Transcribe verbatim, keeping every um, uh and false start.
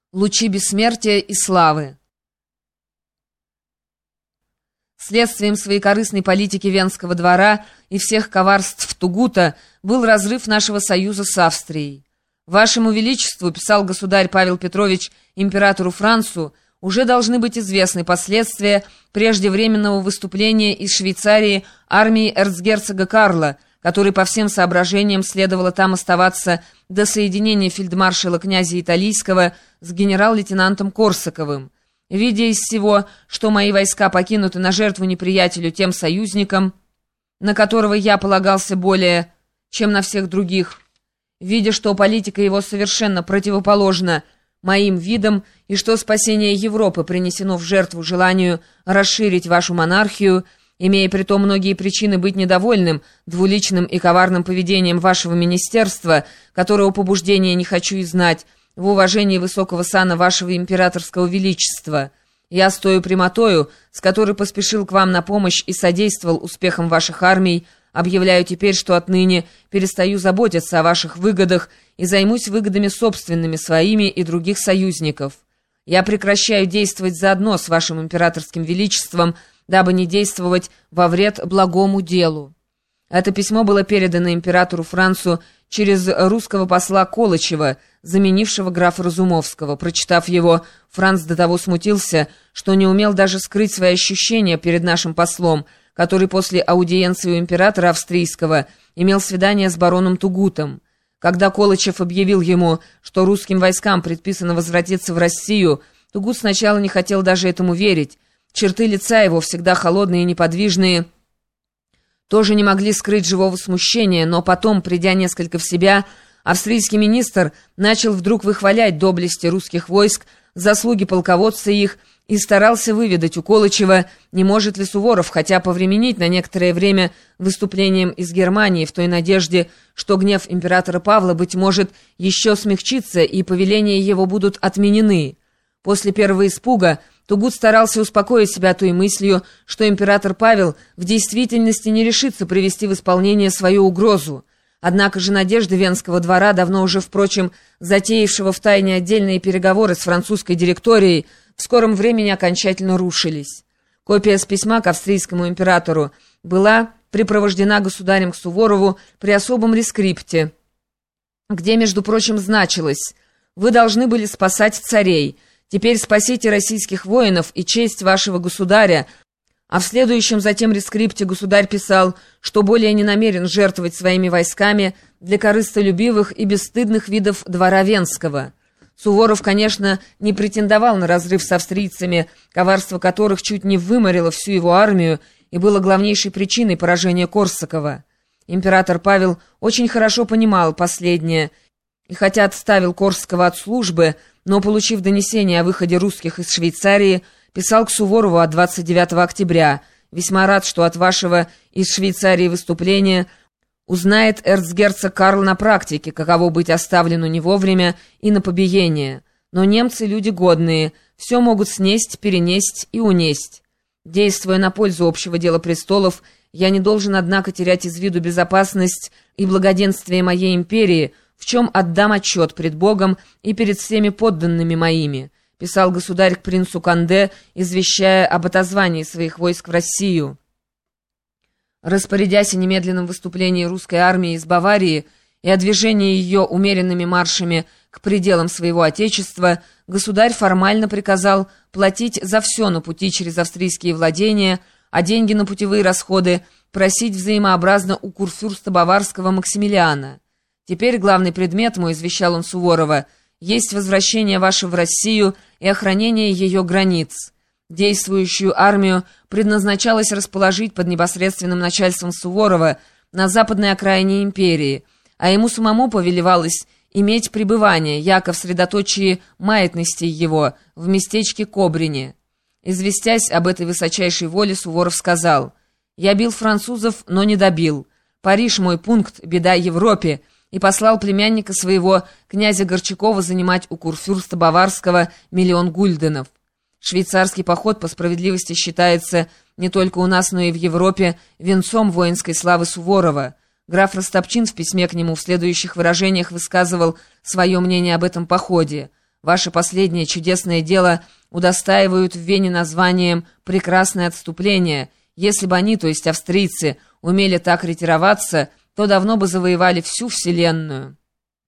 Лучи бессмертия и славы. Следствием своей корыстной политики Венского двора и всех коварств Тугута был разрыв нашего союза с Австрией. «Вашему Величеству, — писал государь Павел Петрович императору Францу, — уже должны быть известны последствия преждевременного выступления из Швейцарии армии эрцгерцога Карла, который по всем соображениям следовало там оставаться до соединения фельдмаршала князя Италийского с генерал-лейтенантом Корсаковым. Видя из всего, что мои войска покинуты на жертву неприятелю тем союзникам, на которого я полагался более, чем на всех других, видя, что политика его совершенно противоположна моим видам и что спасение Европы принесено в жертву желанию расширить вашу монархию, имея притом многие причины быть недовольным двуличным и коварным поведением вашего министерства, которого побуждения не хочу и знать, в уважении высокого сана вашего императорского величества, я стою прямотою, с которой поспешил к вам на помощь и содействовал успехам ваших армий, объявляю теперь, что отныне перестаю заботиться о ваших выгодах и займусь выгодами собственными своими и других союзников. Я прекращаю действовать заодно с вашим императорским величеством, дабы не действовать во вред благому делу». Это письмо было передано императору Францу через русского посла Колычева, заменившего графа Разумовского. Прочитав его, Франц до того смутился, что не умел даже скрыть свои ощущения перед нашим послом, который после аудиенции у императора австрийского имел свидание с бароном Тугутом. Когда Колычев объявил ему, что русским войскам предписано возвратиться в Россию, Тугут сначала не хотел даже этому верить. Черты лица его, всегда холодные и неподвижные, тоже не могли скрыть живого смущения, но потом, придя несколько в себя, австрийский министр начал вдруг выхвалять доблести русских войск, заслуги полководца их, и старался выведать у Колычева, не может ли Суворов хотя повременить на некоторое время выступлением из Германии, в той надежде, что гнев императора Павла, быть может, еще смягчится и повеления его будут отменены. После первого испуга Тугут старался успокоить себя той мыслью, что император Павел в действительности не решится привести в исполнение свою угрозу. Однако же надежды Венского двора, давно уже, впрочем, затеявшего в тайне отдельные переговоры с французской директорией, в скором времени окончательно рушились. Копия с письма к австрийскому императору была припровождена государем к Суворову при особом рескрипте, где, между прочим, значилось: «Вы должны были спасать царей. Теперь спасите российских воинов и честь вашего государя». А в следующем затем рескрипте государь писал, что более не намерен жертвовать своими войсками для корыстолюбивых и бесстыдных видов двора Венского. Суворов, конечно, не претендовал на разрыв с австрийцами, коварство которых чуть не выморило всю его армию и было главнейшей причиной поражения Корсакова. Император Павел очень хорошо понимал последнее, и хотя отставил Корсакова от службы, но, получив донесение о выходе русских из Швейцарии, писал к Суворову от двадцать девятого октября: «Весьма рад, что от вашего из Швейцарии выступления узнает эрцгерцог Карл на практике, каково быть оставлену не вовремя и на побиение. Но немцы люди годные, все могут снесть, перенесть и унесть. Действуя на пользу общего дела престолов, я не должен, однако, терять из виду безопасность и благоденствие моей империи, в чем отдам отчет пред Богом и перед всеми подданными моими», писал государь к принцу Канде, извещая об отозвании своих войск в Россию. Распорядясь о немедленном выступлении русской армии из Баварии и о движении ее умеренными маршами к пределам своего отечества, государь формально приказал платить за все на пути через австрийские владения, а деньги на путевые расходы просить взаимообразно у курфюрста Баварского Максимилиана. «Теперь главный предмет мой, — извещал он Суворова, — есть возвращение ваше в Россию и охранение ее границ. Действующую армию предназначалось расположить под непосредственным начальством Суворова на западной окраине империи, а ему самому повелевалось иметь пребывание, яко в средоточии маятностей его, в местечке Кобрине». Известясь об этой высочайшей воле, Суворов сказал: «Я бил французов, но не добил. Париж мой пункт, беда Европе», и послал племянника своего, князя Горчакова, занимать у курфюрста Баварского миллион гульденов. Швейцарский поход, по справедливости, считается не только у нас, но и в Европе венцом воинской славы Суворова. Граф Растопчин в письме к нему в следующих выражениях высказывал свое мнение об этом походе. Ваше последнее чудесное дело удостаивают в Вене названием «Прекрасное отступление». Если бы они, то есть австрийцы, умели так ретироваться, то давно бы завоевали всю вселенную».